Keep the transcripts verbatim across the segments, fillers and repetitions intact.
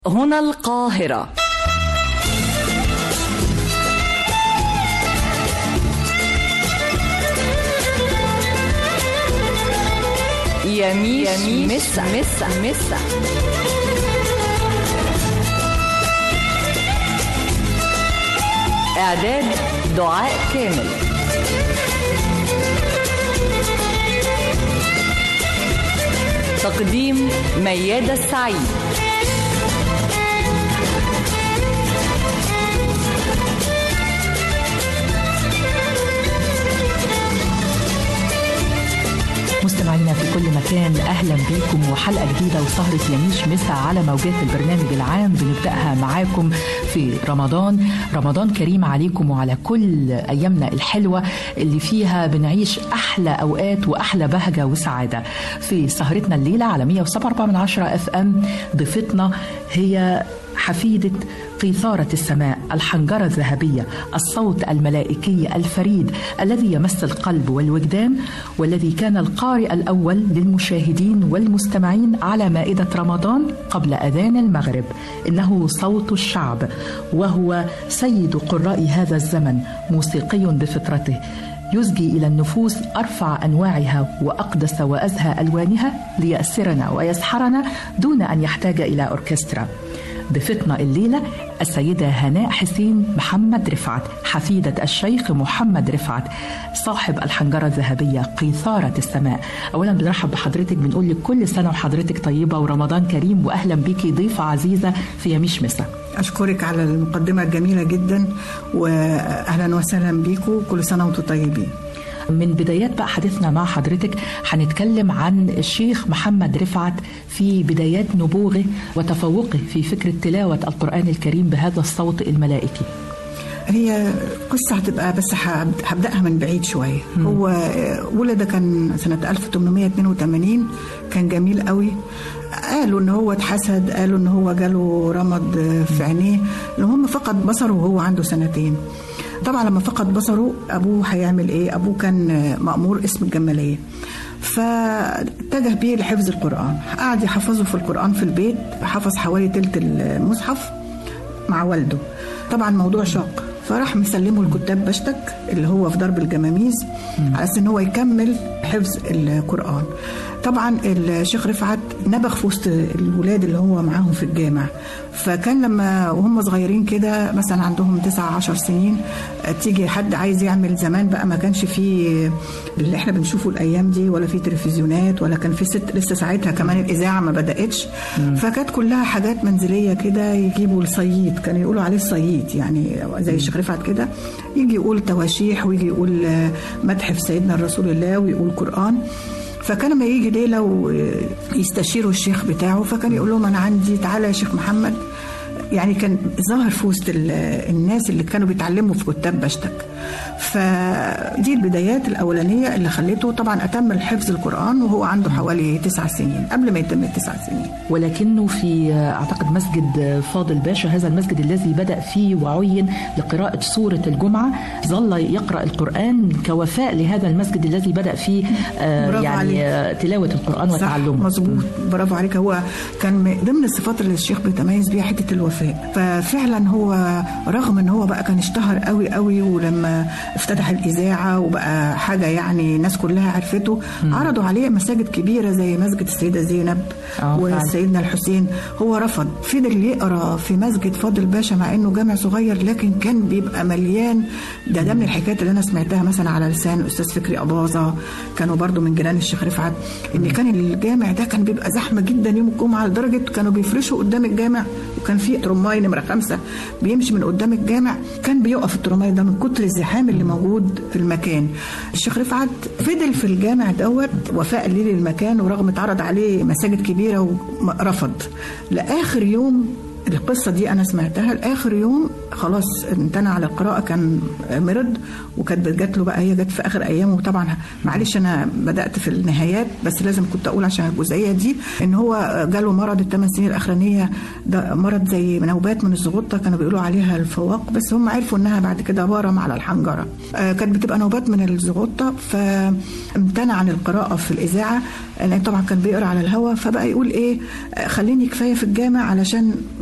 هنا القاهرة. يميش مسا مسا مسا إعداد دعاء كامل. تقديم ميادة السعيد. مستمعينا في كل مكان، أهلا بكم وحلقة جديدة وسهرة يميش مسا على موجات البرنامج العام. بنبدأها معاكم في رمضان. رمضان كريم عليكم وعلى كل أيامنا الحلوة اللي فيها بنعيش أحلى أوقات وأحلى بهجة وسعادة. في سهرتنا الليلة على مية وسبعة وأربعة من عشرة أف أم ضيفتنا هي حفيدة قيثارة السماء، الحنجرة الذهبية، الصوت الملائكي الفريد الذي يمس القلب والوجدان، والذي كان القارئ الأول للمشاهدين والمستمعين على مائدة رمضان قبل أذان المغرب. إنه صوت الشعب وهو سيد قراء هذا الزمن، موسيقي بفطرته يزجي إلى النفوس أرفع أنواعها وأقدس وأزهى ألوانها ليأسرنا ويسحرنا دون أن يحتاج إلى أوركسترا. ضيفتنا الليلة السيدة هناء حسين محمد رفعت، حفيدة الشيخ محمد رفعت صاحب الحنجرة الذهبية قيثارة السماء. أولا بنرحب بحضرتك، بنقول لك كل سنة وحضرتك طيبة ورمضان كريم، وأهلا بيكي ضيفة عزيزة في يميش مسا. أشكرك على المقدمة الجميلة جدا، وأهلا وسهلا بيكم، كل سنة وانتم طيبين. من بدايات بقى حديثنا مع حضرتك هنتكلم عن الشيخ محمد رفعت في بدايات نبوغه وتفوقه في فكرة تلاوة القرآن الكريم بهذا الصوت الملائكي. هي قصة هتبقى بس هبدأها من بعيد شوية. م. هو ولد كان سنة ألف وثمانمائة واثنين وثمانين، كان جميل قوي. قالوا ان هو اتحسد، قالوا ان هو جاله رمض في عينيه، المهم فقد بصره وهو عنده سنتين. طبعا لما فقد بصره ابوه هيعمل ايه؟ ابوه كان مأمور اسم الجمالية، فاتجه بيه لحفظ القرآن. قعد يحفظه في القرآن في البيت، حفظ حوالي تلت المصحف مع والده. طبعا موضوع شاق، فراح مسلمه الكتاب بشتك اللي هو في درب الجماميز على اساس ان هو يكمل حفظ القرآن. طبعا الشيخ رفعت نبغ في وسط الولاد اللي هو معاهم في الجامع، فكان لما وهم صغيرين كده مثلا عندهم تسعة عشر سنين تيجي حد عايز يعمل، زمان بقى ما كانش فيه اللي احنا بنشوفه الايام دي، ولا في تلفزيونات، ولا كان في ست لسه ساعتها كمان الاذاعه ما بداتش، فكانت كلها حاجات منزليه كده. يجيبوا الصييد، كانوا يقولوا عليه الصييد، يعني زي الشيخ رفعت كده، يجي يقول تواشيح ويجي يقول مدح في سيدنا الرسول الله ويقول قرآن. فكان ما يجي ليلة ويستشيروا الشيخ بتاعه، فكان يقول لهم أنا عندي، تعالى يا شيخ محمد. يعني كان ظاهر في وسط الناس اللي كانوا بيتعلموا في كتاب بشتك. فدي البدايات الأولانية اللي خليته طبعا أتم الحفظ القرآن وهو عنده حوالي تسع سنين، قبل ما يتم التسع سنين. ولكنه في أعتقد مسجد فاضل باشا، هذا المسجد الذي بدأ فيه وعين لقراءة سورة الجمعة، ظل يقرأ القرآن كوفاء لهذا المسجد الذي بدأ فيه يعني عليك. تلاوة القرآن وتعلمه. مظبوط، برافو عليك. هو كان من ضمن الصفات اللي الشيخ بيتميز بيها حتة الوفاء. ففعلا هو رغم ان هو بقى كان اشتهر قوي قوي، ولما افتتح الإذاعة وبقى حاجة يعني الناس كلها عرفته، مم. عرضوا عليه مساجد كبيرة زي مسجد السيدة زينب وسيدنا الحسين. هو رفض، فضل يقرأ في مسجد فاضل باشا مع انه جامع صغير، لكن كان بيبقى مليان. ده ده من الحكايات اللي انا سمعتها مثلا على لسان أستاذ فكري أباظة، كانوا برضو من جيران الشيخ رفعت، ان كان الجامع ده كان بيبقى زحمة جدا يوم الجمعة، لدرجة كانوا بيفرشوا قدام الجامع، وكان في ترماي نمرة خمسة بيمشي من قدام الجامع، كان بيقف الترماي ده من كتر الزحام اللي موجود في المكان. الشيخ رفعت فضل في الجامع دوت وفاء ليه للمكان، ورغم اتعرض عليه مساجد كبيرة ورفض. لآخر يوم القصة دي أنا سمعتها، لآخر يوم خلاص امتنع على القراءة، كان مرض، وكانت جات له بقى، هي جات في آخر أيامه. وطبعا معلش أنا بدأت في النهايات، بس لازم كنت أقول عشان الجزئية دي إن هو جاله مرض الثمان سنين الأخرانية، ده مرض زي نوبات من الزغطة كانوا بيقولوا عليها الفواق، بس هم عرفوا إنها بعد كده ورم على الحنجرة. آه كانت بتبقى نوبات من الزغطة، فامتنع عن القراءة في الإذاعة، لأن طبعا كان بيقرأ على الهواء، فبقى يقول إيه، خليني كفاية في الجامع علشان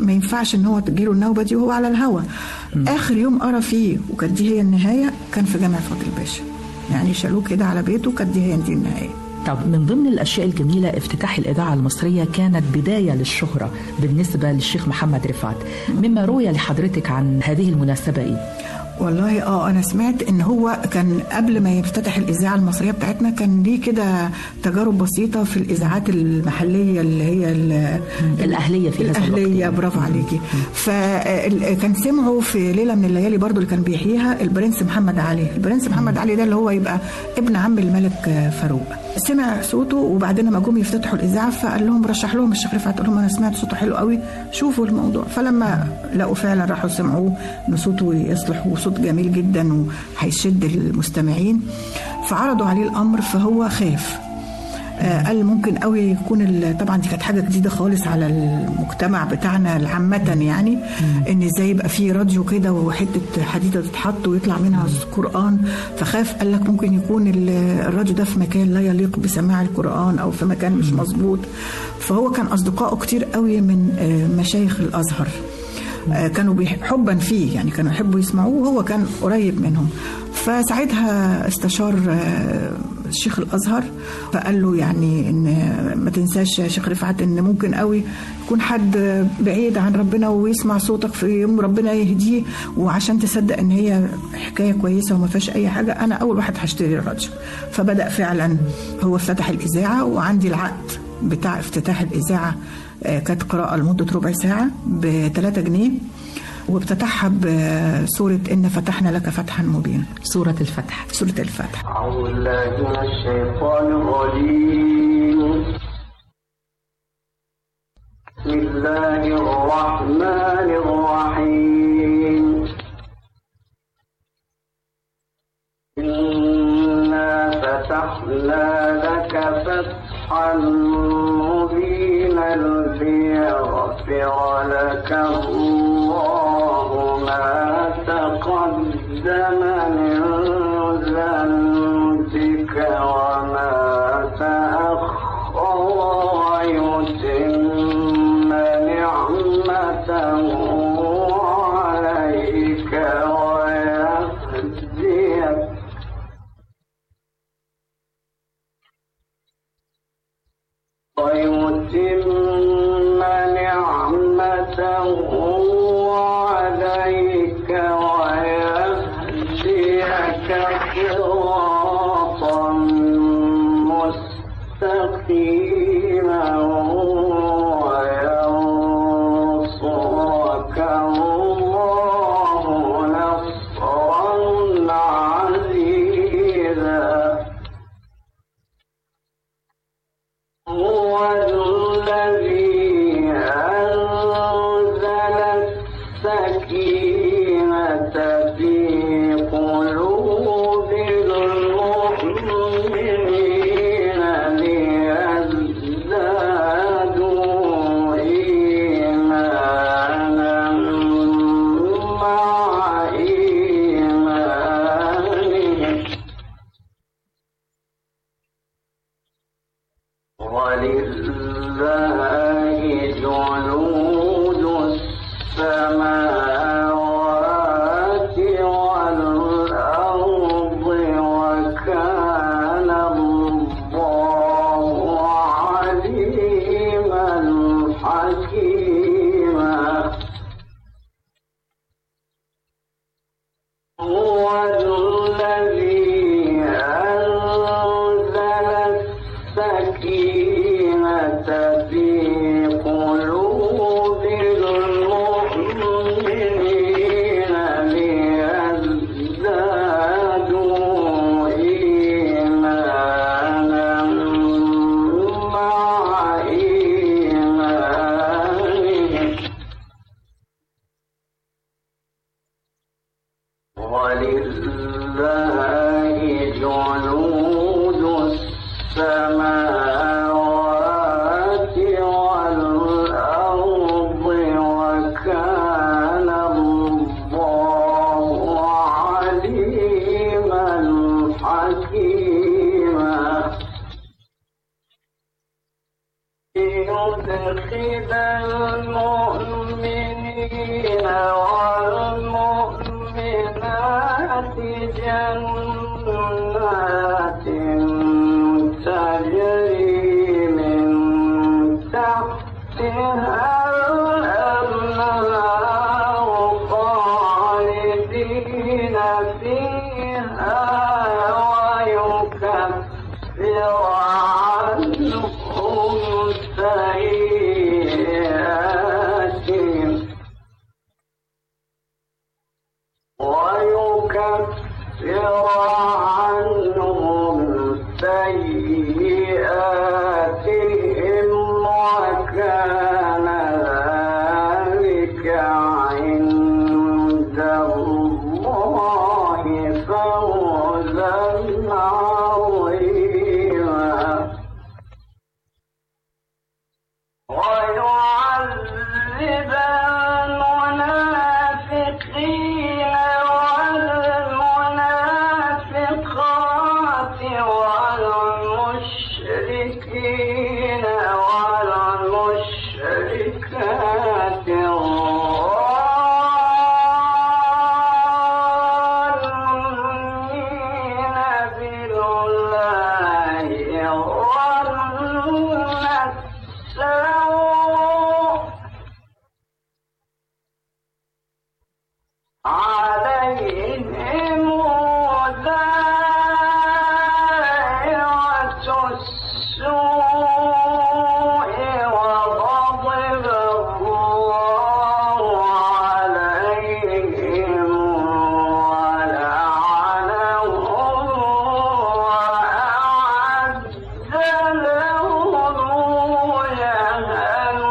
ما ينفعش ان هو تجيله النوبه دي وهو على الهوا. اخر يوم قرا فيه وكانت دي هي النهايه كان في جامع فاضل باشا، يعني شالوه كده على بيته، كانت دي هي دي النهايه. طب من ضمن الأشياء الجميلة افتتاح الإذاعة المصرية كانت بداية للشهرة بالنسبة للشيخ محمد رفعت، مما روي لحضرتك عن هذه المناسبة إيه؟ والله اه انا سمعت ان هو كان قبل ما يفتتح الاذاعه المصريه بتاعتنا كان ليه كده تجارب بسيطه في الاذاعات المحليه اللي هي الاهليه في الاهليه. برافو عليكي. فكان سمعوا في ليله من الليالي برضو اللي كان بيحييها البرنس محمد علي. البرنس محمد علي ده اللي هو يبقى ابن عم الملك فاروق، سمع صوته وبعدين لما جم يفتتحوا الاذاعه فقال لهم رشح لهم الشيخ رفعت، قال لهم انا سمعت صوته حلو قوي شوفوا الموضوع. فلما لقوا فعلا راحوا سمعوه ان صوته يصلح وصوت جميل جدا وهيشد المستمعين، فعرضوا عليه الامر فهو خاف. آه قال ممكن قوي يكون طبعا دي كانت حاجه جديده خالص على المجتمع بتاعنا عامه، يعني ان ازاي يبقى في راديو كده وحته حديده تتحط ويطلع منها القران. فخاف، قال لك ممكن يكون الراديو ده في مكان لا يليق بسماع القران او في مكان مش مظبوط. فهو كان اصدقائه كتير قوي من آه مشايخ الازهر كانوا حبا فيه، يعني كانوا يحبوا يسمعوه وهو كان قريب منهم. فساعتها استشار الشيخ الازهر فقال له يعني ان ما تنساش يا شيخ رفعت ان ممكن قوي يكون حد بعيد عن ربنا ويسمع صوتك في يوم ربنا يهديه، وعشان تصدق ان هي حكايه كويسه وما فيهاش اي حاجه انا اول واحد هشتري الراديو. فبدا فعلا هو افتتح الاذاعه، وعندي العقد بتاع افتتاح الاذاعه كانت قراءة لمدة ربع ساعة بثلاثة جنيه، وابتتحها بسورة إن فتحنا لك فتحا مبينا. سورة الفتح. سورة الفتح. أعوذ بالله من الشيطان الرجيم. بسم الله الرحمن الرحيم. إنا فتحنا لك فتحا مبينا ليغفر لك الله ما تقدم من ذنبك وما تأخر ويتم نعمته عليك ويهديك ويتم نعمته عليك ويهديك صراطا مستقيما وينصرك الله نصرا عزيزا. هو الذي أنزل السكينة في قلوب المؤمنين ليزدادوا إيمانا مع إيمانهم ولله جنود السماوات والأرض وكان الله عليما حكيما. هو الذي أنزل السكينة في قلوب المؤمنين ليزدادوا إيمانا مع إيمانهم ولله جنود السماوات والأرض وكان الله عليما حكيما. يدخل المؤمنين والمؤمنات جنات تجري من تحتها الأنهار خالدين فيها ويكفر عنهم سيئاتهم ويكفر عنهم سيئاتهم وكان ذلك عند الله فوزا عظيما ويعذب المنافقين والمنافقات والمشركين والمشركات الظانين بالله ظن السوء عليهم دائرة السوء وغضب الله عليهم ولعنهم وأعد لهم جهنم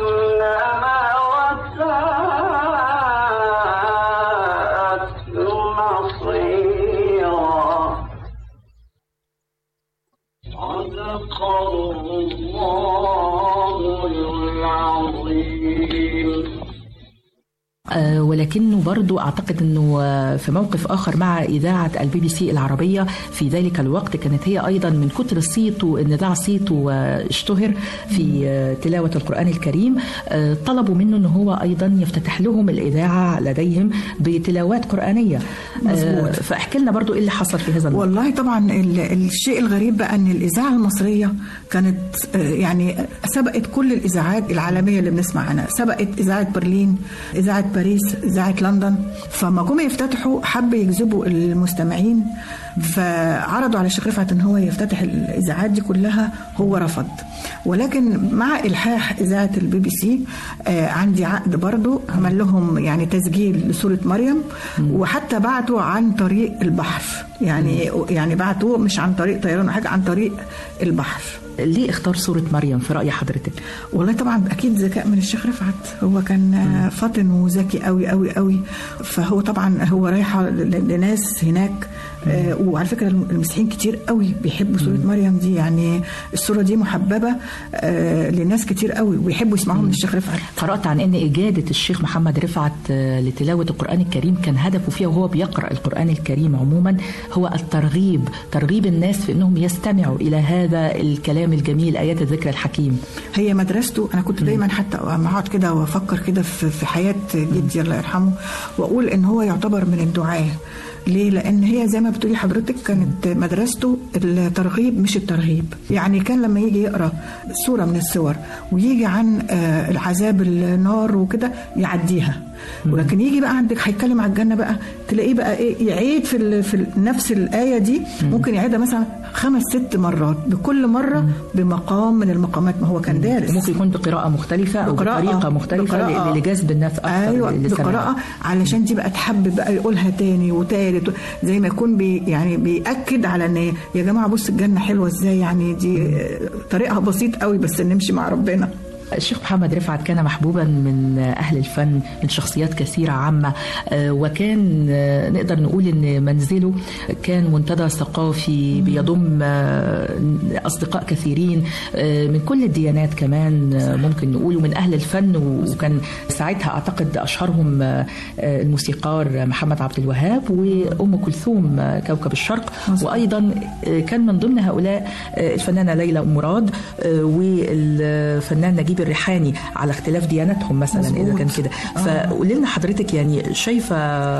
وساءت مصيرا. صدق الله العظيم. آه، ولكنه برضو أعتقد أنه آه، في موقف آخر مع إذاعة البي بي سي العربية في ذلك الوقت كانت هي أيضا من كتر الصيت وأن ذاع صيته آه، اشتهر في آه، تلاوة القرآن الكريم، آه، طلبوا منه أنه هو أيضا يفتتح لهم الإذاعة لديهم بتلاوات قرآنية. آه، فأحكي لنا برضو إيه اللي حصل في هذا الوقت. والله طبعا ال- الشيء الغريب بقى ان الاذاعه المصريه كانت آه، يعني سبقت كل الاذاعات العالميه اللي بنسمع عنها، سبقت اذاعه برلين، اذاعه باريس، اذاعه لندن. فما جم يفتتحوا حب يجذبوا المستمعين، فعرضوا على الشيخ رفعت ان هو يفتتح الاذاعات دي كلها، هو رفض. ولكن مع الحاح اذاعه البي بي سي آه، عندي عقد برضو عمل لهم يعني تسجيل لسوره مريم، وحتى بعتوا عن طريق البحر، يعني يعني بعتوه مش عن طريق طيران ولا حاجه، عن طريق البحر. ليه اختار سورة مريم في رأي حضرتك؟ والله طبعا اكيد ذكاء من الشيخ رفعت، هو كان آه، فاطن وذكي قوي قوي قوي. فهو طبعا هو رايحه ل- لناس هناك، آه، وعلى فكره المسيحيين كتير قوي بيحبوا سوره مريم دي، يعني السوره دي محببه آه، لناس كتير قوي ويحبوا يسمعوها من الشيخ رفعت. قرأت عن أن إجادة الشيخ محمد رفعت آه، لتلاوة القرآن الكريم كان هدفه فيها وهو بيقرأ القرآن الكريم عموما هو الترغيب، ترغيب الناس في أنهم يستمعوا إلى هذا الكلام الجميل، آيات الذكر الحكيم. هي مدرسته. انا كنت دايما حتى لما اقعد كده وافكر كده في في حياه جدي الله يرحمه، واقول ان هو يعتبر من الدعاه. ليه؟ لان هي زي ما بتقولي حضرتك كانت مدرسته الترغيب مش الترهيب. يعني كان لما يجي يقرا سوره من السور ويجي عن آه، العذاب النار وكده يعديها، ولكن يجي بقى عندك هيتكلم على الجنه بقى تلاقيه بقى ايه يعيد في ال- في ال- نفس الايه دي، ممكن يعيدها مثلا خمس ست مرات، بكل مره بمقام من المقامات، ما هو كان دارس. وممكن يكون بقراءة مختلفة أو بطريقة مختلفة بقراءة. لجذب الناس أكثر. ايوه لسماعها. بقراءة علشان دي بقى تحب بقى يقولها تاني وتالت، زي ما يكون بي يعني بيأكد على ان يا جماعه بص الجنه حلوه ازاي، يعني دي طريقها بسيط قوي بس نمشي مع ربنا. الشيخ محمد رفعت كان محبوبا من أهل الفن، من شخصيات كثيرة عامة، آه، وكان آه، نقدر نقول أن منزله كان منتدى ثقافي بيضم آه، أصدقاء كثيرين آه، من كل الديانات كمان، آه، ممكن نقول، ومن أهل الفن. وكان ساعتها أعتقد أشهرهم آه، الموسيقار محمد عبد الوهاب وأم كلثوم آه، كوكب الشرق، وأيضا آه، كان من ضمن هؤلاء آه، الفنانة ليلى مراد آه، والفنان نجيب الأديب الريحاني على اختلاف دياناتهم مثلا مزبوط. إذا كان كده فقولي لنا حضرتك يعني شايفة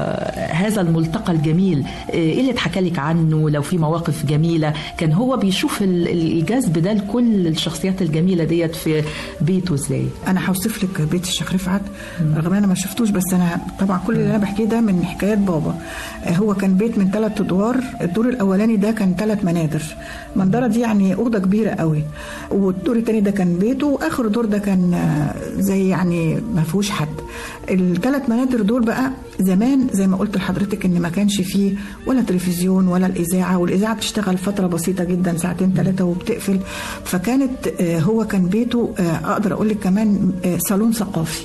هذا الملتقى الجميل إيه اللي اتحكى لك عنه؟ لو في مواقف جميلة كان هو بيشوف الجذب ده لكل الشخصيات الجميلة ديت في بيته ازاي؟ أنا هوصف لك بيت الشيخ رفعت رغم أنا ما شفتوش، بس أنا طبعا كل اللي أنا بحكيه ده من حكايات بابا. هو كان بيت من ثلاث أدوار، الدور الأولاني ده كان ثلاث منادر، منظرة دي يعني أوضة كبيرة قوي، والدور الثاني ده كان بيته، وآخر دور ده كان زي يعني ما فيهوش حد. الثلاث منادر دول بقى زمان زي ما قلت لحضرتك ان ما كانش فيه ولا تلفزيون ولا الإذاعة، والإذاعة بتشتغل فترة بسيطة جدا ساعتين ثلاثة وبتقفل، فكانت هو كان بيته أقدر أقول لك كمان صالون ثقافي،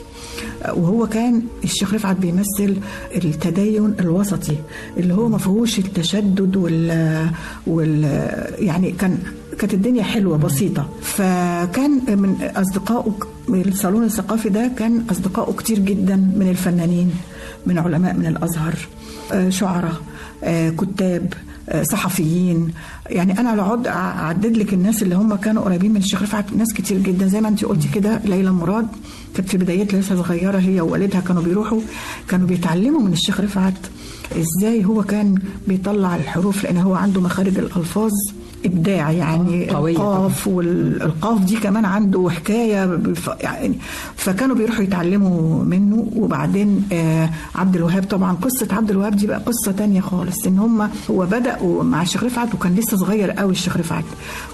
وهو كان الشيخ رفعت بيمثل التدين الوسطي اللي هو ما فيهوش التشدد وال, وال يعني كان كانت الدنيا حلوة بسيطة. فكان من أصدقائه الصالون الثقافي ده كان أصدقائه كتير جدا من الفنانين، من علماء من الأزهر، شعراء، كتاب، صحفيين. يعني انا اقعد اعدد لك الناس اللي هم كانوا قريبين من الشيخ رفعت، ناس كتير جدا زي ما انت قلتي كده. ليلى مراد كانت في بدايتها لسه صغيره، هي ووالدها كانوا بيروحوا كانوا بيتعلموا من الشيخ رفعت ازاي هو كان بيطلع الحروف، لان هو عنده مخارج الالفاظ ابداع يعني القاف، والقاف دي كمان عنده حكايه يعني، فكانوا بيروحوا يتعلموا منه. وبعدين آه عبد الوهاب طبعا، قصه عبد الوهاب دي بقى قصه تانية خالص، ان هم هو بداوا مع الشيخ رفعت وكان لسه صغير قوي الشيخ رفعت،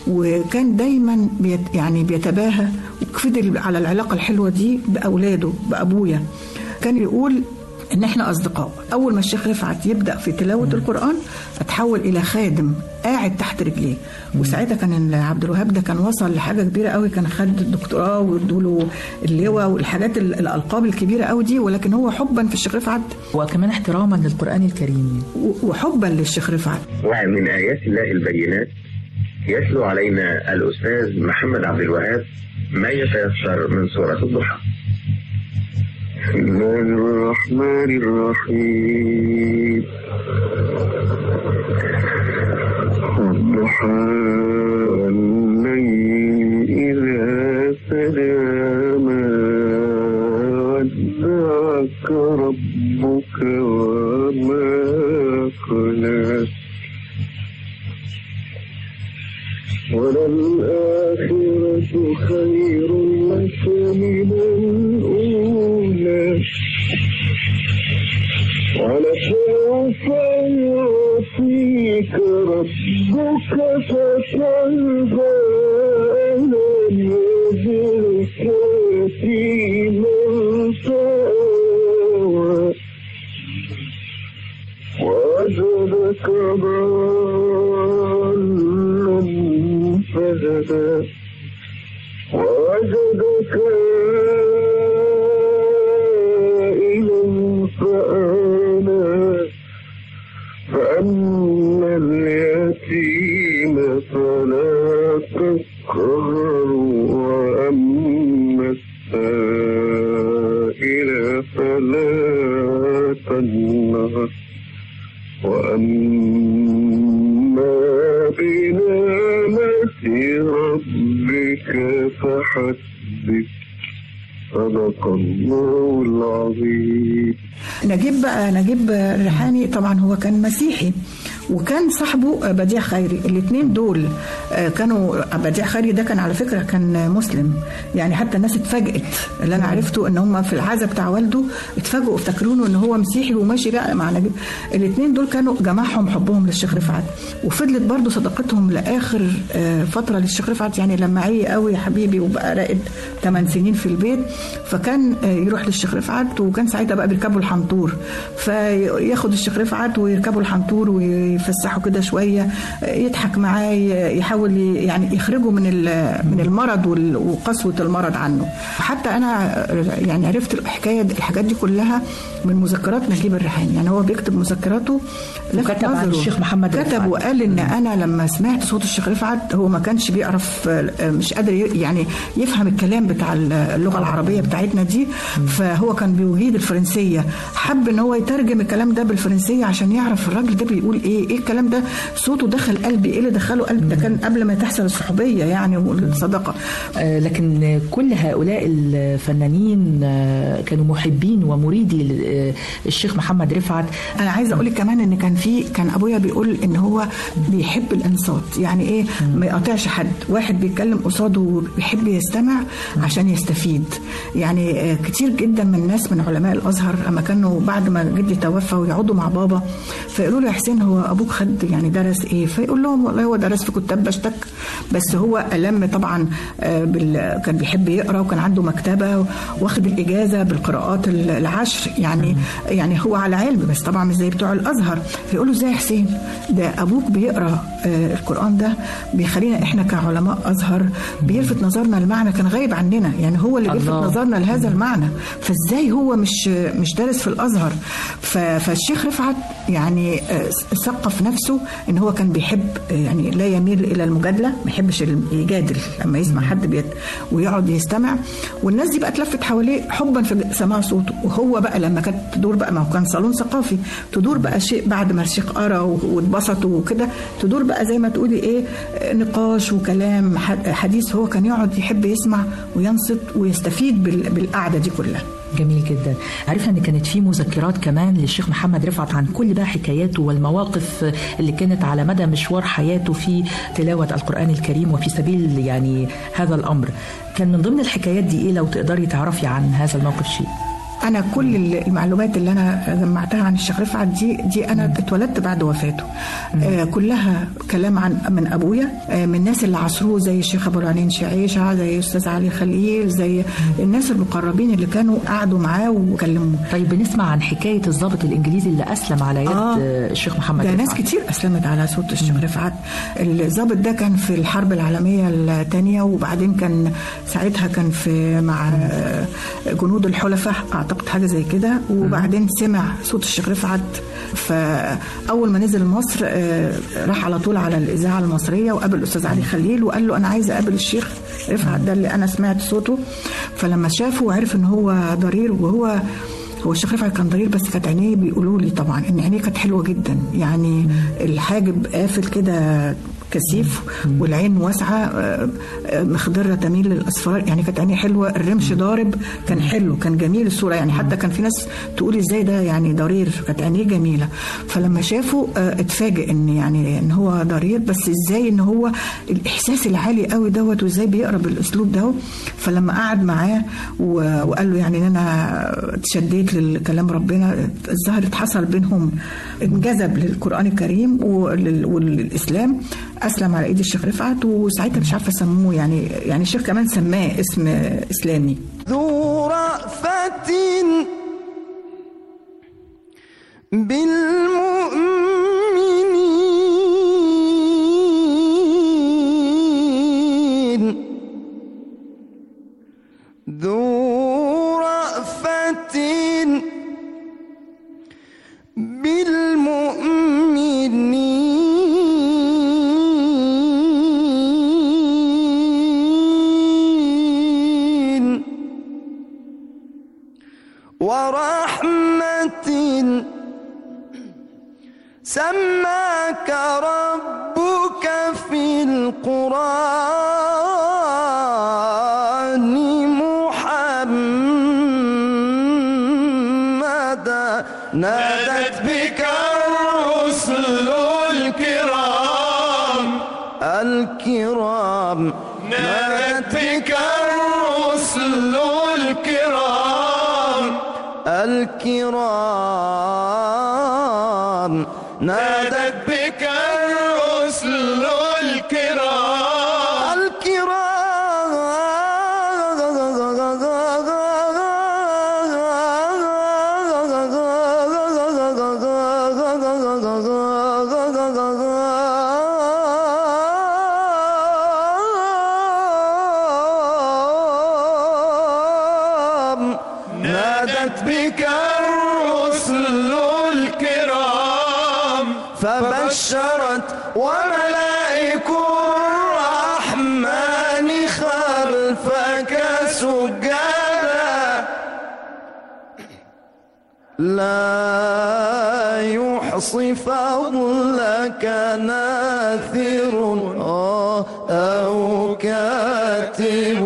وكان دايما بيت يعني بيتباهى وفضل على العلاقه الحلوه دي باولاده بابويا. كان يقول ان احنا اصدقاء، اول ما الشيخ رفعت يبدا في تلاوه القران اتحول الى خادم قاعد تحت رجليه. وساعتها كان عبد الوهاب ده كان وصل لحاجه كبيره قوي، كان خد الدكتوراه وادوله اللواء والحاجات الالقاب الكبيره قوي دي، ولكن هو حبا في الشيخ رفعت وكمان احتراما للقران الكريم وحبا للشيخ رفعت. ومن ايات الله البينات يتلو علينا الاستاذ محمد عبد الوهاب ما يتيسر من سوره الضحى. بسم الله الرحمن الرحيم. والضحى والليل إذا سجى ما ودعك ربك وما قلى وللآخرة خير لك من الأولى ولسوف يعطيك ربك فترضى ألم يجدك يتيما فآوى ووجدك ضالا فهدى ووجدك فأما اليتيم فلا تقهر وأما السائل فلا تنهر وأما بنعمة ربك فحدث. صدق الله العظيم. نجيب بقى نجيب الريحاني طبعا هو كان مسيحي، وكان صاحبه بديع خيري. الاثنين دول كانوا، بديع خيري ده كان على فكرة كان مسلم، يعني حتى الناس اتفاجئت، اللي انا عرفته ان هم في العزا بتاع والده اتفاجئوا افتكرونه ان هو مسيحي وماشي بقى مع نجيب. الاثنين دول كانوا جمعهم حبهم للشيخ رفعت، وفضلت برضو صداقتهم لاخر فترة للشيخ رفعت. يعني لما عي قوي يا حبيبي وبقى راقد ثمان سنين في البيت، فكان يروح للشيخ رفعت، وكان ساعتها بقى بيركبوا الحنطور، فياخد الشيخ رفعت ويركبوا الحنطور ويفسحوا كده شوية، يضحك معاه، يحاول يعني يخرجه من من المرض وقسوة المرض عنه. حتى أنا يعني عرفت الحكاية الحاجات دي كلها من مذكرات نجيب الريحاني. يعني هو بيكتب مذكراته وكتب عن الشيخ محمد رفعت. كتب وقال ان انا لما سمعت صوت الشيخ رفعت، هو ما كانش بيعرف، مش قادر يعني يفهم الكلام بتاع اللغه العربيه بتاعتنا دي، فهو كان بيجيد الفرنسيه، حب ان هو يترجم الكلام ده بالفرنسيه عشان يعرف الراجل ده بيقول ايه، ايه الكلام ده، صوته دخل قلبي، ايه اللي دخله قلبي، ده كان قبل ما تحصل الصحوبيه يعني والصداقه. آه لكن كل هؤلاء الفنانين آه كانوا محبين ومريدي للشيخ محمد رفعت. انا عايزه اقول لك كمان ان كان في كان ابويا بيقول ان هو بيحب الانصات، يعني ايه ما يقاطعش حد، واحد بيتكلم قصاده بيحب يستمع عشان يستفيد. يعني كتير جدا من الناس من علماء الازهر اما كانوا بعد ما جدي توفى ويقعدوا مع بابا فيقولوا له يا حسين هو ابوك خد يعني درس ايه؟ فيقول لهم والله هو درس في كتاب بشتك، بس هو ألم طبعا بال... كان بيحب يقرا وكان عنده مكتبه واخد الاجازه بالقراءات العشر، يعني يعني هو على علم، بس طبعا مش زي بتوع الازهر. فيقولوا ازاي يا حسين ده ابوك بيقرا القران ده بيخلينا احنا كعلماء ازهر بيلفت نظرنا المعنى كان غايب عننا، يعني هو اللي بيلفت نظرنا لهذا المعنى، فازاي هو مش مش دارس في الازهر. فالشيخ رفعت يعني ثقف نفسه ان هو كان بيحب، يعني لا يميل الى المجادله، ما يحبش يجادل لما يسمع حد بيت ويقعد يستمع، والناس دي بقى اتلفت حواليه حبا في سماع صوته. وهو بقى لما كانت تدور بقى، ما هو كان صالون ثقافي، تدور بقى شيء بعد ما الشيخ قرا واتبسطوا وكده، تدور بقى زي ما تقولي ايه نقاش وكلام حديث، هو كان يقعد يحب يسمع وينصت ويستفيد بالقعده دي كلها. جميل جدا. عرفنا ان كانت في مذكرات كمان للشيخ محمد رفعت عن كل بقى حكاياته والمواقف اللي كانت على مدى مشوار حياته في تلاوة القرآن الكريم وفي سبيل يعني هذا الأمر. كان من ضمن الحكايات دي ايه لو تقدري تعرفي عن هذا الموقف شيء؟ أنا كل المعلومات اللي أنا جمعتها عن الشيخ رفعت دي دي أنا اتولدت بعد وفاته، آه كلها كلام عن من أبويا، آه من الناس اللي عصروه زي الشيخ أبو العنين شعيشة، زي أستاذ علي خليل، زي الناس المقربين اللي كانوا قعدوا معاه وكلموه. طيب بنسمع عن حكاية الضابط الإنجليزي اللي أسلم على يد آه الشيخ محمد ده رفعت. ناس كتير أسلمت على صوت الشيخ رفعت. الضابط ده كان في الحرب العالمية الثانية، وبعدين كان ساعتها كان في مع جنود الحلفاء أعتقد حاجة زي كده، وبعدين سمع صوت الشيخ رفعت، فأول ما نزل مصر راح على طول على الإذاعة المصرية وقابل الأستاذ علي خليل وقال له أنا عايز أقابل الشيخ رفعت ده اللي أنا سمعت صوته. فلما شافه وعرف إن هو ضرير، وهو هو الشيخ رفعت كان ضرير بس كانت عينيه بيقولوا لي طبعا إن عينيه كانت حلوة جدا، يعني الحاجب قافل كده كثيف والعين واسعة مخضرة تميل للأصفرار، يعني كانت عينيه حلوة، الرمش ضارب كان حلو، كان جميل الصورة، يعني حتى كان في ناس تقول ازاي ده يعني ضرير، كانت عينيه جميلة. فلما شافه اتفاجئ ان يعني ان هو ضرير، بس ازاي ان هو الإحساس العالي قوي دوت وازاي بيقرا بالأسلوب ده. فلما قعد معاه وقال له يعني ان انا اتشديت للكلام ربنا، ظهرت حصل بينهم انجذب للقرآن الكريم وللإسلام، أسلم على إيد الشيخ رفعت، وساعتها مش عارفة سموه يعني يعني الشيخ كمان سماه اسم إسلامي. ذو رأفة بالمؤمنين، ذو رأفة بالمؤمنين ورحمة، سماك ربك في القرآن محمدا، نادت بك الرسل الكرام الكرام، نادت بك الرسل الكرام الكرام، نادت بك الرسل الكرام الكرام، نادت بك الرسل بشرت وملائك الرحمن خلفك سجدا لا يحصي فضلك ناثر أو كاتب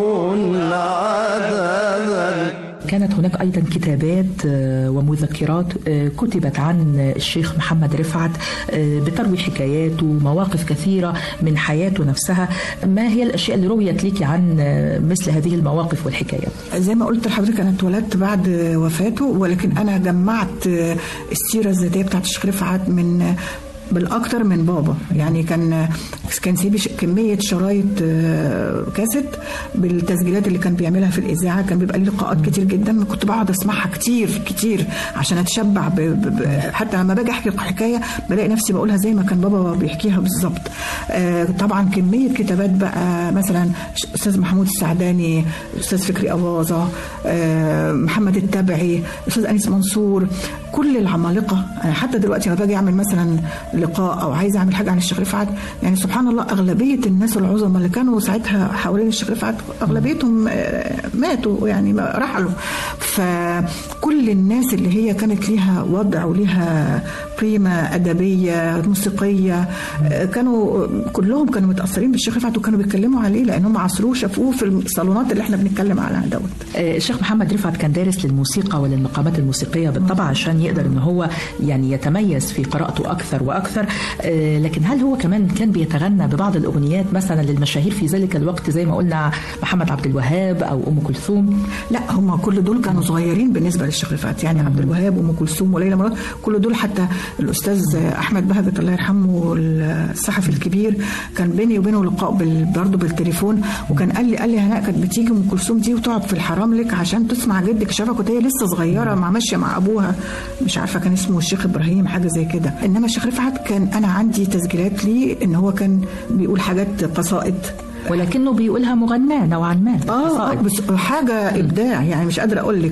عددا. كانت هناك أيضا كتابات ومذكرات كتبت عن الشيخ محمد رفعت بتروي حكاياته ومواقف كثيرة من حياته نفسها. ما هي الأشياء اللي رويت لك عن مثل هذه المواقف والحكايات؟ زي ما قلت لحضرتك أنا اتولدت بعد وفاته، ولكن أنا جمعت السيرة الذاتية بتاعت الشيخ رفعت من بالأكتر من بابا. يعني كان كان سيبي كمية شرايط كاسيت بالتسجيلات اللي كان بيعملها في الإذاعة. كان بيبقى لي لقاءات كتير جدا كنت بقعد أسمعها كتير كتير عشان أتشبع ب... ب... حتى لما باجي أحكي الحكاية بلاقي نفسي بقولها زي ما كان بابا بيحكيها بالظبط. طبعا كمية كتابات بقى، مثلا أستاذ محمود السعداني، أستاذ فكري أباظة، محمد التبعي، أستاذ أنيس منصور، كل العمالقة. أنا حتى دلوقتي لما باجي أعمل مثلا لقاء أو عايز أعمل حاجة عن الشيخ رفعت، يعني سبحان الله أغلبية الناس العظمى اللي كانوا ساعتها حوالين الشيخ رفعت أغلبيتهم ماتوا يعني رحلوا. فكل الناس اللي هي كانت ليها وضع وليها قيمة أدبية موسيقية كانوا كلهم كانوا متأثرين بالشيخ رفعت وكانوا بيتكلموا عليه لأنهم عصروه شافوه في الصالونات اللي احنا بنتكلم عليها دوت. الشيخ محمد رفعت كان دارس للموسيقى وللمقامات الموسيقية بالطبع عشان يقدر ان هو يعني يتميز في قراءته أكثر وأكثر. لكن هل هو كمان كان بيتغنى ببعض الأغنيات مثلا للمشاهير في ذلك الوقت زي ما قلنا محمد عبد الوهاب أو أم كلثوم؟ لا، هم كل دول كانوا صغيرين بالنسبة للشيخ رفعت، يعني عبد الوهاب وأم كلثوم وليلى مراد كل دول. حتى الأستاذ أحمد بهجت الله يرحمه الصحفي الكبير كان بيني وبينه لقاء برضه بالتليفون، وكان قال لي قال لي هناء كانت بتيجي أم كلثوم دي وتقعد في الحراملك عشان تسمع جدك شافك وهي لسه صغيرة مع ماشية مع أبوها، مش عارفة كان اسمه الشيخ إبراهيم حاجة زي كده. إنما الشيخ رفعت كان أنا عندي تسجيلات ليه إن هو كان بيقول حاجات قصائد ولكنه بيقولها مغناه نوعا ما. اه بس حاجه ابداع يعني مش قادره اقول لك.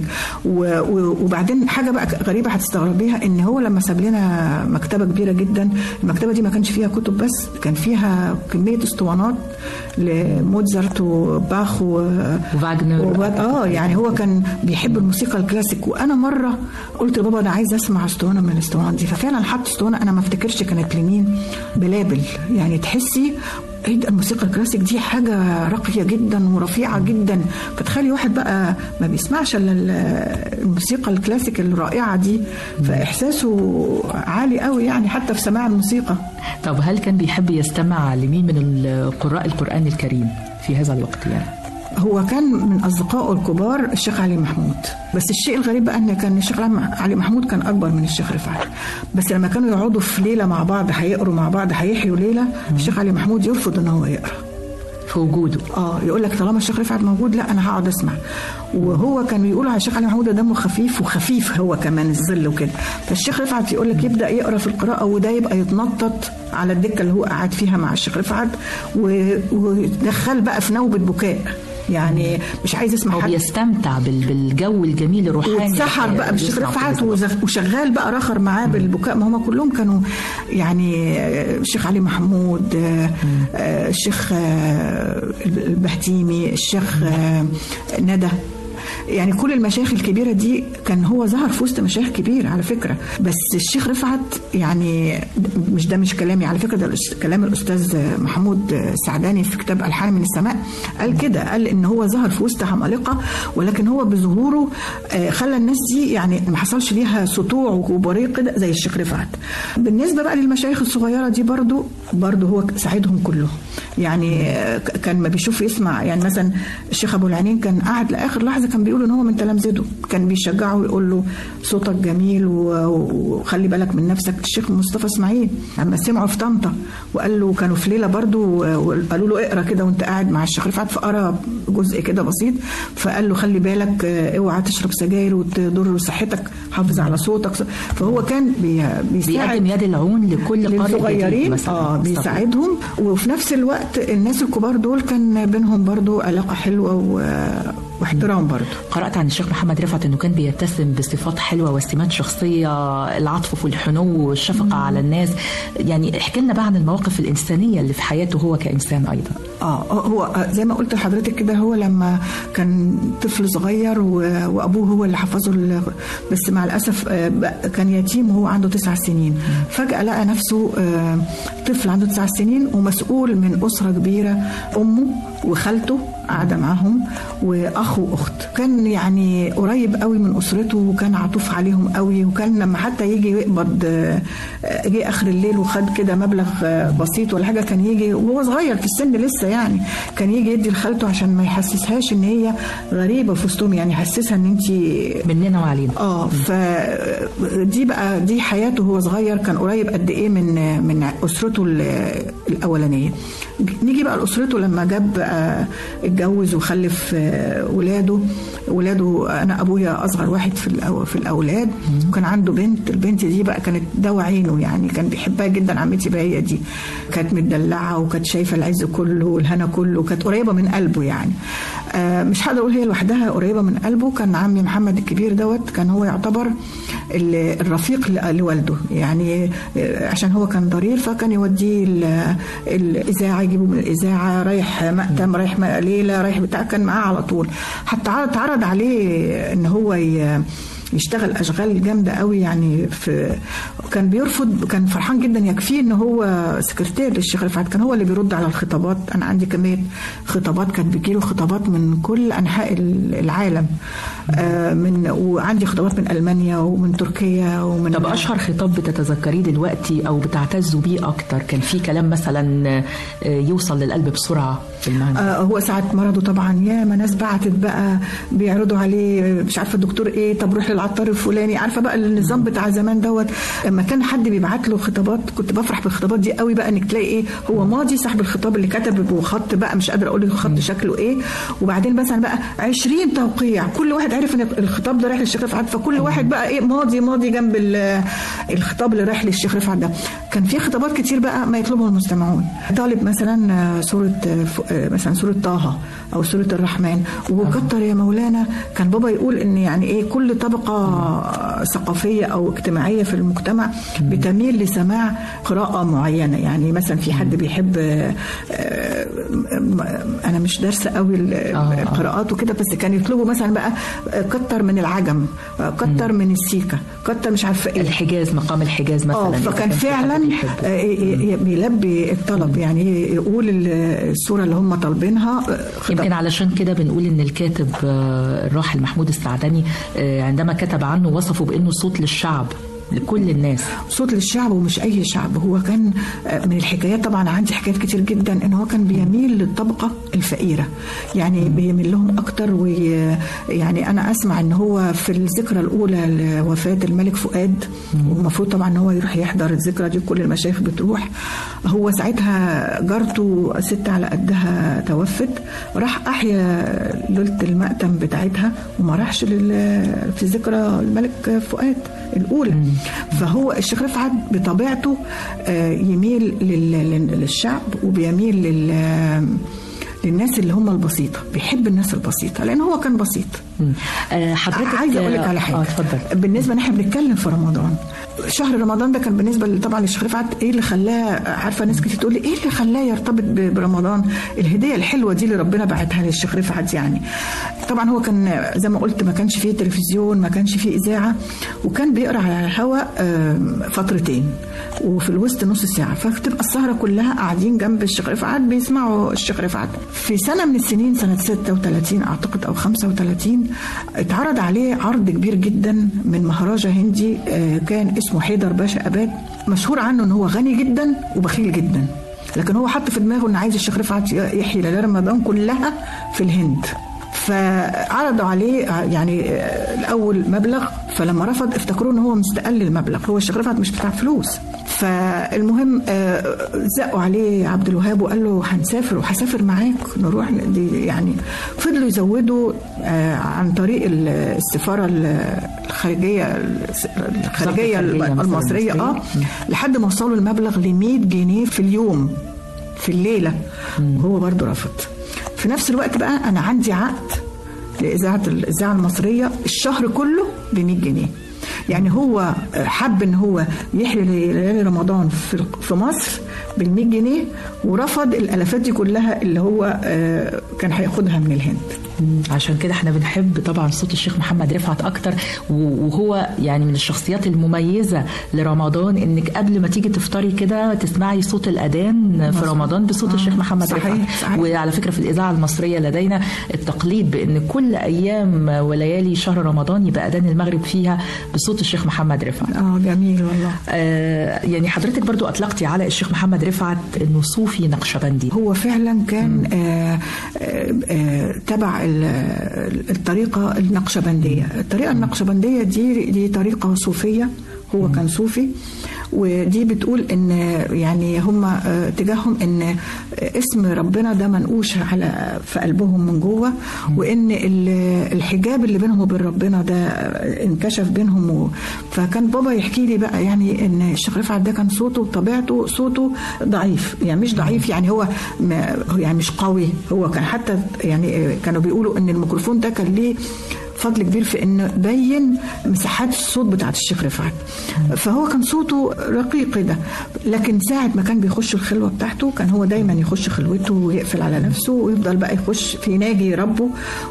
وبعدين حاجه بقى غريبه هتستغربيها ان هو لما ساب لنا مكتبه كبيره جدا، المكتبه دي ما كانش فيها كتب بس، كان فيها كميه اسطوانات لموتزارت وباخ وفاغنر. اه يعني هو كان بيحب الموسيقى الكلاسيك. وانا مره قلت لبابا انا عايز اسمع اسطوانه من الاسطوانات دي، ففعلا حط اسطوانه انا ما افتكرش كانت لمين، بلابل. يعني تحسي ايه ده، الموسيقى الكلاسيك دي حاجه راقيه جدا ورفيعه جدا. فتخلي واحد بقى ما بيسمعش الا الموسيقى الكلاسيك الرائعه دي فاحساسه عالي قوي يعني حتى في سماع الموسيقى. طب هل كان بيحب يستمع لمين من القراء القرآن الكريم في هذا الوقت؟ يعني هو كان من أصدقائه الكبار الشيخ علي محمود. بس الشيء الغريب بقى أن كان الشيخ علي محمود كان أكبر من الشيخ رفعت، بس لما كانوا يقعدوا في ليلة مع بعض هيقروا مع بعض هيحيوا ليلة، الشيخ علي محمود يرفض أنه هو يقرأ في وجوده. اه يقول لك طالما الشيخ رفعت موجود لا انا هقعد اسمع. وهو كان بيقولوا على الشيخ علي محمود دمه خفيف وخفيف هو كمان الظل وكده. فالشيخ رفعت يقول لك يبدا يقرا في القراءه وده يبقى يتنطط على الدكه اللي هو قاعد فيها مع الشيخ رفعت ودخل بقى في نوبه بكاء، يعني مش عايز يسمع حاجه، بيستمتع بالجو الجميل الروحاني واتسحر بقى بالشيخ رفعت وشغال بقى رخر معاه بالبكاء. ما هم كلهم كانوا يعني الشيخ علي محمود، الشيخ البهتيمي، الشيخ ندى، يعني كل المشايخ الكبيرة دي كان هو ظهر في وسط مشايخ كبير على فكرة. بس الشيخ رفعت يعني مش ده مش كلامي على فكرة، ده كلام الأستاذ محمود السعداني في كتاب ألحان من السماء، قال كده، قال إن هو ظهر في وسط عمالقة ولكن هو بظهوره خلى الناس دي يعني ما حصلش ليها سطوع وبريق كده زي الشيخ رفعت. بالنسبة بقى للمشايخ الصغيرة دي برضو برضو هو ساعدهم كلهم، يعني كان ما بيشوف يسمع. يعني مثلا الشيخ أبو العينين كان قاعد لآخر لحظة كان بيقول ان هو من تلامذته، كان بيشجعه ويقول له صوتك جميل وخلي بالك من نفسك. الشيخ مصطفى اسماعيل لما سمعوا في طنطا وقال له كانوا في ليله برضو وقالوا له اقرا كده وانت قاعد مع الشيخ رفعت، فقرا جزء كده بسيط فقال له خلي بالك اوعى تشرب سجاير وتضر صحتك، حافظ على صوتك. فهو كان بيساعد بيقدم يد العون لكل قارئ الصغيرين، اه بيساعدهم. وفي نفس الوقت الناس الكبار دول كان بينهم برضو علاقه حلوه و واحترام برضه. قرأت عن الشيخ محمد رفعت أنه كان بيتسم بصفات حلوة وسمات شخصية، العطف والحنو والشفقة على الناس. يعني احكي لنا بقى عن المواقف الإنسانية اللي في حياته هو كإنسان أيضا. اه هو زي ما قلت لحضرتك كده، هو لما كان طفل صغير وأبوه هو اللي حفظه، بس مع الأسف كان يتيم وهو عنده تسع سنين. فجأة لقى نفسه طفل عنده تسع سنين ومسؤول من أسرة كبيرة، أمه وخالته قاعدة معهم وأخ وأخت. كان يعني قريب قوي من أسرته وكان عطوف عليهم قوي. وكان لما حتى يجي يقبض، جه آخر الليل وخد كده مبلغ بسيط ولا حاجة، كان يجي وهو صغير في السن لسه يعني، كان يجي يدي لخالته عشان ما يحسسهاش إن هي غريبة في وسطهم، يعني يحسسها إن أنت مننا وعلينا. اه فدي بقى دي حياته وهو صغير، كان قريب قد إيه من من أسرته الأولانية. نيجي بقى لأسرته لما جاب اتجوز وخلف ولاده. ولاده أنا أبويا أصغر واحد في في الأولاد، وكان عنده بنت. البنت دي بقى كانت دوا عينه، يعني كان بيحبها جدا. عمتي بهية دي كانت متدلعة وكانت شايفة العز كله والهنا كله، وكانت قريبة من قلبه يعني. آه مش هقدر أقول هي لوحدها قريبة من قلبه. كان عمي محمد الكبير دوت كان هو يعتبر الرفيق لوالده، يعني عشان هو كان ضرير، فكان يوديه الإذاعة، يجيبه من الإذاعة، رايح مقدم، رايح ليلة، رايح بتاع، كان معاه على طول. حتى اتعرض عليه ان هو يشتغل اشغال جامده قوي يعني. في كان بيرفض، كان فرحان جدا، يكفيه ان هو سكرتير للشيخ رفعت، كان هو اللي بيرد على الخطابات. انا عندي كميه خطابات، كانت بتجيله خطابات من كل انحاء العالم، آه من وعندي خطابات من المانيا ومن تركيا ومن. طب اشهر خطاب بتتذكريه دلوقتي او بتعتزوا بيه اكتر، كان في كلام مثلا يوصل للقلب بسرعه في المعنى؟ آه هو ساعه مرضه طبعا يا ما ناس بعتت بقى بيعرضوا عليه، مش عارفه الدكتور ايه، طب روح للعطار الفلاني، عارفه بقى النظام بتاع زمان دوت. لما كان حد بيبعت له خطابات كنت بفرح بالخطابات دي قوي بقى، انك تلاقي ايه هو ماضي صاحب الخطاب اللي كتب وخط بقى مش قادره اقول الخط شكله ايه، وبعدين مثلا بقى عشرين توقيع، كل واحد عارف ان الخطاب ده رايح للشيخ رفعت، فكل واحد بقى ايه ماضي ماضي جنب الخطاب اللي رايح للشيخ رفعت ده. كان في خطابات كتير بقى ما يطلبه المستمعون، طالب مثلا سوره مثلا سوره طه او سوره الرحمن، وكتر يا مولانا. كان بابا يقول ان يعني ايه كل طبقه ثقافيه او اجتماعيه في المجتمع بتميل لسماع قراءه معينه. يعني مثلا في حد بيحب، انا مش دارسه قوي القراءات وكده، بس كان يطلبوا مثلا بقى كتر من العجم، كتر من السيكا، كتر مش عارفه ايه الحجاز، مقام الحجاز مثلا. اه فكان فعلا بيلبي الطلب، يعني يقول السوره اللي هم طالبينها. يمكن علشان كده بنقول ان الكاتب الراحل محمود السعدني عندما كتب عنه وصفه بانه صوت للشعب، لكل الناس، صوت للشعب ومش اي شعب. هو كان من الحكايات، طبعا عندي حكايات كتير جدا، ان هو كان بيميل للطبقه الفقيره، يعني بيميل لهم اكتر. ويعني انا اسمع ان هو في الذكرى الاولى لوفاه الملك فؤاد، والمفروض طبعا ان هو يروح يحضر الذكرى دي، كل المشايخ بتروح. هو ساعتها جارته ست على قدها توفت، راح احيا ليله المأتم بتاعتها وما راحش في ذكرى الملك فؤاد الاولى. فهو الشيخ رفعت بطبيعته يميل للشعب، وبيميل للناس اللي هم البسيطة، بيحب الناس البسيطة لأن هو كان بسيط. حضرتك عايزة أقول لك على حاجة. آه بالنسبة نحن بنتكلم في رمضان، شهر رمضان ده كان بالنسبة طبعا للشيخ رفعت ايه اللي خلاه، عارفة ناس كتير تقول لي ايه اللي خلاه يرتبط برمضان؟ الهدية الحلوة دي اللي ربنا بعتها للشيخ رفعت. يعني طبعا هو كان زي ما قلت ما كانش فيه تلفزيون، ما كانش فيه إذاعة، وكان بيقرأ على الهواء فترتين وفي الوسط نص ساعة، فتبقى السهرة كلها قاعدين جنب الشيخ رفعت بيسمعوا الشيخ رفعت. في سنة من السنين، سنة ستة وثلاثين أعتقد أو خمسة وثلاثين، اتعرض عليه عرض كبير جدا من مهرجة هندي كان اسمه حيدر باشا أباد، مشهور عنه ان هو غني جدا وبخيل جدا، لكن هو حط في دماغه ان عايز الشيخ رفعت يحيي ليالي رمضان كلها في الهند. فعرضوا عليه يعني الاول مبلغ، فلما رفض افتكروا ان هو مستقل المبلغ، هو الشيخ رفعت مش بتاع فلوس. فالمهم زقوا عليه عبد الوهاب وقال له هنسافر وهسافر معاك نروح دي. يعني فضلوا يزودوا عن طريق السفاره الخارجيه الخارجيه المصريه اه لحد ما وصلوا المبلغ ل مية جنيه في اليوم في الليله، وهو برضه رفض. في نفس الوقت بقى انا عندي عقد لإذاعة الإذاعة المصرية الشهر كله بمية جنيه. يعني هو حب ان هو يحيي ليالي رمضان في في مصر بالمية جنيه، ورفض الالافات دي كلها اللي هو كان هياخدها من الهند. عشان كده احنا بنحب طبعا صوت الشيخ محمد رفعت اكتر، وهو يعني من الشخصيات المميزة لرمضان، انك قبل ما تيجي تفطري كده تسمعي صوت الاذان في رمضان بصوت آه. الشيخ محمد صحيح. رفعت صحيح. وعلى فكرة في الإذاعة المصرية لدينا التقليد بان كل ايام وليالي شهر رمضان يبقى اذان المغرب فيها بصوت الشيخ محمد رفعت. اه جميل والله. آه يعني حضرتك برضو اطلقتي على الشيخ محمد رفعت انه صوفي نقشبندي. هو فعلا كان آه آه آه تبع الطريقة النقشبندية. الطريقة النقشبندية دي دي طريقة صوفية، هو كان صوفي، ودي بتقول ان يعني هم تجاههم ان اسم ربنا ده منقوش على في قلبهم من جوه، وان الحجاب اللي بينهم وبين ربنا ده انكشف بينهم. فكان بابا يحكي لي بقى يعني ان الشيخ رفعت ده كان صوته وطبيعته صوته ضعيف، يعني مش ضعيف يعني هو يعني مش قوي، هو كان حتى يعني كانوا بيقولوا ان الميكروفون ده كان ليه فضل كبير في انه بين مساحات الصوت بتاعت الشيخ رفعت. فهو كان صوته رقيق ده، لكن ساعة ما كان بيخش الخلوة بتاعته كان هو دايما يخش خلوته ويقفل على نفسه ويفضل بقى يخش في ناجي ربه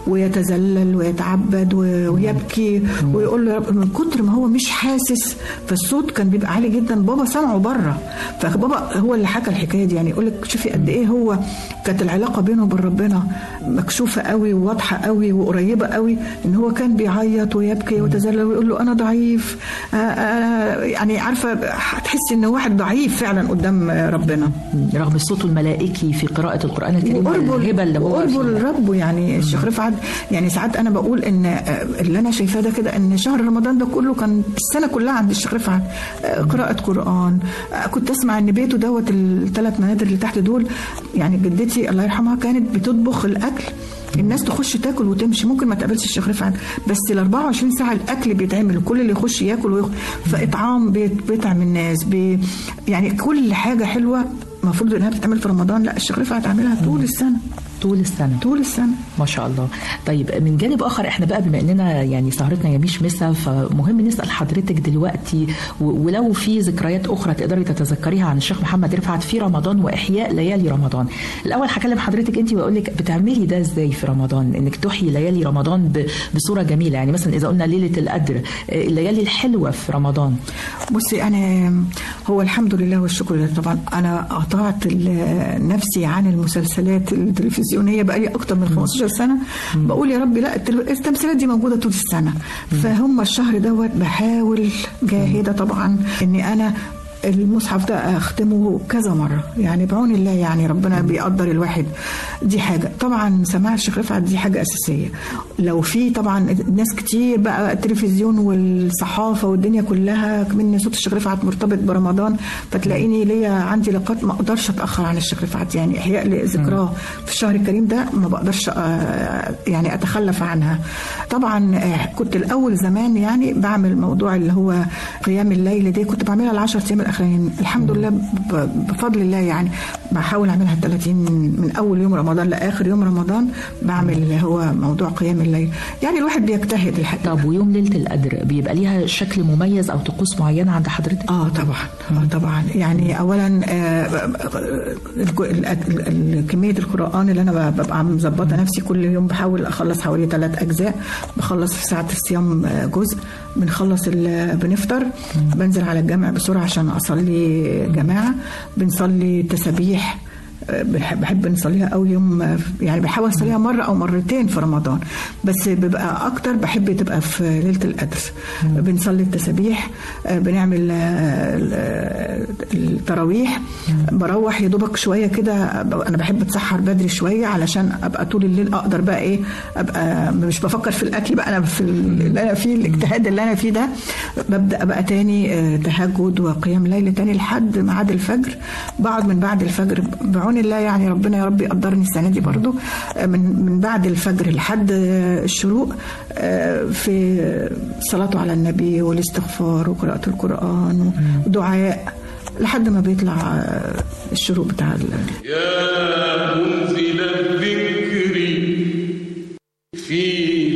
ويتذلل ويتعبد ويبكي ويقول له رب، من كتر ما هو مش حاسس فالصوت كان بيبقى عالي جدا. بابا سمعه بره، فبابا هو اللي حكى الحكاية دي، يعني يقول لك شوفي قد ايه هو كانت العلاقة بينه وبين ربنا مكشوفة قوي وواضحة قوي وقريبة قوي، ان هو كان بيعيط ويبكي ويتذلل ويقول له انا ضعيف. آآ آآ يعني عارفه هتحس ان واحد ضعيف فعلا قدام ربنا، رغم صوته الملائكي في قراءه القران الكريم والهبه اللي هو قربه لربه. يعني الشيخ رفعت يعني ساعات انا بقول ان اللي انا شايفاه ده كده ان شهر رمضان ده كله كان السنه كلها عند الشيخ رفعت قراءه قران. كنت اسمع ان بيته دوت الثلاث منادر اللي تحت دول، يعني جدتي الله يرحمها كانت بتطبخ الاكل، الناس تخش تاكل وتمشي، ممكن ما تقابلش الشيخ رفعت، بس ال أربعة وعشرين ساعه الاكل بيتعمل وكل اللي يخش ياكل ويخ... فاطعام بيت بيطعم الناس بي... يعني كل حاجه حلوه المفروض انها بتتعمل في رمضان، لا الشيخ رفعت عاملها طول السنه طول السنه طول السنه ما شاء الله. طيب من جانب اخر احنا بقى بما اننا يعني سهرتنا يميش مسا، فمهم نسال حضرتك دلوقتي ولو في ذكريات اخرى تقدري تتذكريها عن الشيخ محمد رفعت في رمضان واحياء ليالي رمضان. الاول هكلم حضرتك انت واقول لك بتعملي ده ازاي في رمضان، انك تحيي ليالي رمضان بصوره جميله، يعني مثلا اذا قلنا ليله القدر، الليالي الحلوه في رمضان. بصي انا هو الحمد لله والشكر لله طبعا انا قطعت نفسي عن المسلسلات التلفزيونيه بقالي اكتر من خمستاشر سنه. بقول يا رب لا التمثيلات دي موجوده طول السنه، فهم الشهر دوت بحاول جاهده طبعا اني انا المصحف ده اختمه كذا مره، يعني بعون الله يعني ربنا بيقدر الواحد. دي حاجه طبعا سماع الشيخ رفعت دي حاجه اساسيه. لو في طبعا ناس كتير بقى التلفزيون والصحافه والدنيا كلها كمان صوت الشيخ رفعت مرتبط برمضان، فتلاقيني ليا عندي لقاءات ما اقدرش اتاخر عن الشيخ رفعت، يعني احياء لذكراه في الشهر الكريم ده ما بقدرش يعني اتخلف عنها. طبعا كنت الاول زمان يعني بعمل موضوع اللي هو قيام الليل دي، كنت بعملها العشر ايام الحمد لله بفضل الله، يعني بحاول اعملها ثلاثين من اول يوم رمضان لاخر يوم رمضان بعمل اللي هو موضوع قيام الليل، يعني الواحد بيجتهد الحقيقه. طب ويوم ليله القدر بيبقى ليها شكل مميز او طقوس معينه عند حضرتك؟ اه طبعا اه طبعا يعني اولا آه كميه القران اللي انا ببقى مظبطه نفسي كل يوم بحاول اخلص حوالي ثلاث اجزاء، بخلص في ساعه الصيام جزء، بنخلص بنفطر بنزل على الجامع بسرعه عشان اصلي جماعه، بنصلي تسابيح بحب نصليها أول يوم، يعني بحاول أصليها مرة أو مرتين في رمضان، بس ببقى أكتر بحب تبقى في ليلة القدر. بنصلي التسابيح، بنعمل التراويح، بروح يدوبك شوية كده، أنا بحب أتسحر بدري شوية علشان أبقى طول الليل أقدر بقى إيه أبقى مش بفكر في الأكل بقى، أنا في اللي أنا فيه الاجتهاد اللي أنا فيه ده، ببدأ بقى تاني تهجد وقيام ليل تاني لحد ميعاد الفجر. بقعد من بعد الفجر بعون الله، يعني ربنا يا رب يقدرني السنة دي برضو من من بعد الفجر لحد الشروق في صلاته على النبي والاستغفار وقراءة القرآن ودعاء لحد ما بيطلع الشروق بتاع يا منزل الذكر في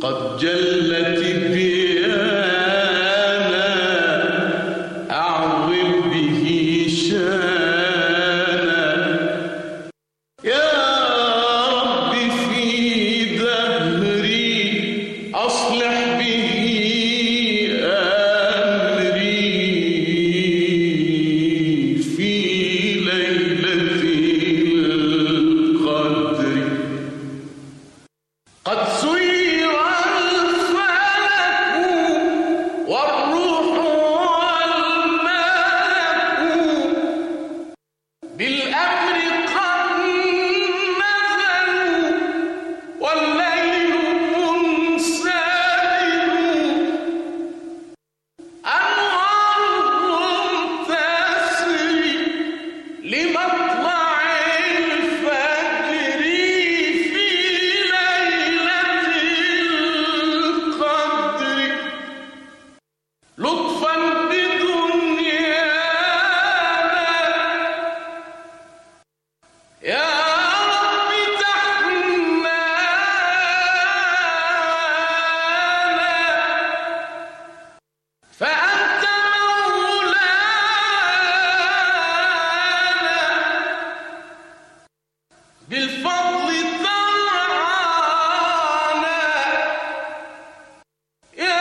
قد جلت الديانة أعظم به شانا يا رب في دهري أصلح به أمري في ليلة القدر قد سير الفلك والروح والملك بالأمر قد نزلوا والليل منسلم أنوارهم تسري لمطلع الفجر في ليلة القدر لطفا بدنيانا يا رب تحنانا فأنت مولانا بالفضل ترعانا يا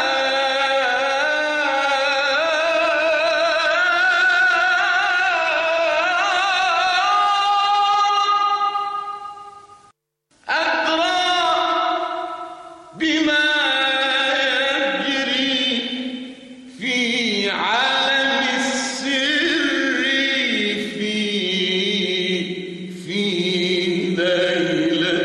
أدرى بما يجري في عالم السر في في ليلة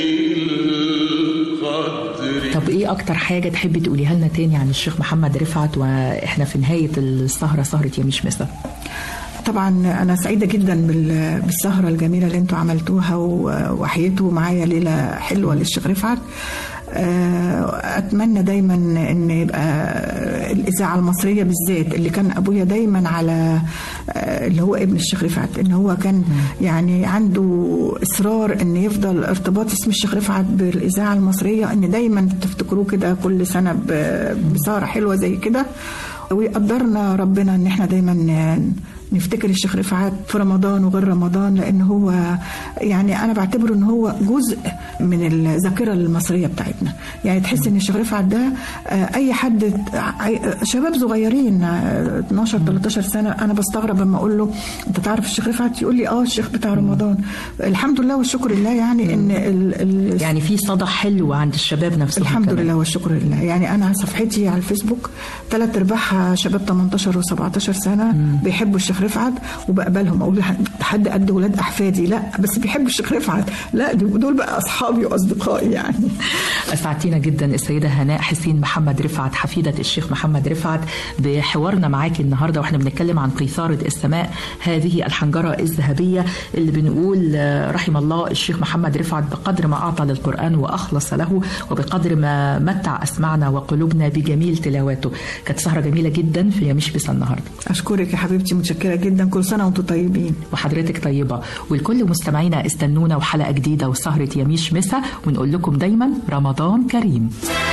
القدر. طب ايه اكتر حاجه تحبي تقوليها لنا تاني عن الشيخ محمد رفعت واحنا في نهايه السهره، سهره يميش مسا؟ طبعا أنا سعيدة جدا بال- بالسهرة الجميلة اللي انتوا عملتوها و- وحييتوا معايا ليلة حلوة للشيخ رفعت. آه، أتمنى دايما أن يبقى الإذاعة المصرية بالذات اللي كان أبويا دايما على آه، اللي هو ابن الشيخ رفعت، أن هو كان يعني عنده إصرار أن يفضل ارتباط اسم الشيخ رفعت بالإذاعة المصرية، أن دايما تفتكروه كده كل سنة ب- بسهرة حلوة زي كده. ويقدرنا ربنا ان احنا دايما ن- نفتكر الشيخ رفعت في رمضان وغير رمضان، لان هو يعني انا بعتبره ان هو جزء من الذاكره المصريه بتاعتنا. يعني تحس ان الشيخ رفعت ده آه، اي حد ع- شباب صغيرين آه، اتناشر تلتاشر سنه، انا بستغرب لما اقول له انت تعرف الشيخ رفعت؟ يقول لي اه الشيخ بتاع رمضان. الحمد لله والشكر لله يعني ان ال ال يعني في صدى حلو عند الشباب نفسهم. الحمد كمان. لله والشكر لله. يعني انا صفحتي على الفيسبوك ثلاث ارباعها شباب تمنتاشر وسبعتاشر سنه مم. بيحبوا الشيخ رفعت، وبقبلهم اقول حد قد ولاد احفادي لا بس بيحبوا الشيخ رفعت، لا دول بقى اصحابي واصدقائي يعني. اسعدتينا جدا السيده هناء حسين محمد رفعت حفيده الشيخ محمد رفعت بحوارنا معاكي النهارده، واحنا بنتكلم عن قيثاره السماء، هذه الحنجره الذهبيه اللي بنقول آه، رحم الله الشيخ محمد رفعت بقدر ما اعطى للقران واخلص له، وبقدر ما متع اسمعنا وقلوبنا بجميل تلاوته. كانت سهره جميله جدا في يميش بس النهارده. اشكرك يا حبيبتي، متشكره جدا، كل سنه وانتم طيبين. وحضرتك طيبه، والكل مستمعينا استنونا وحلقه جديده وسهره يميش مسا، ونقول لكم دايما رمضان كريم.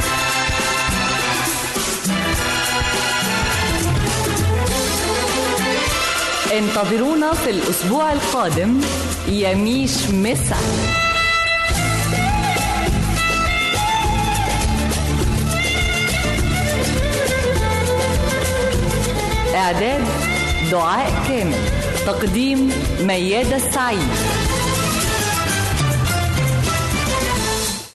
انتظرونا في الأسبوع القادم يميش مسا. إعداد دعاء كامل، تقديم ميادة السعيد.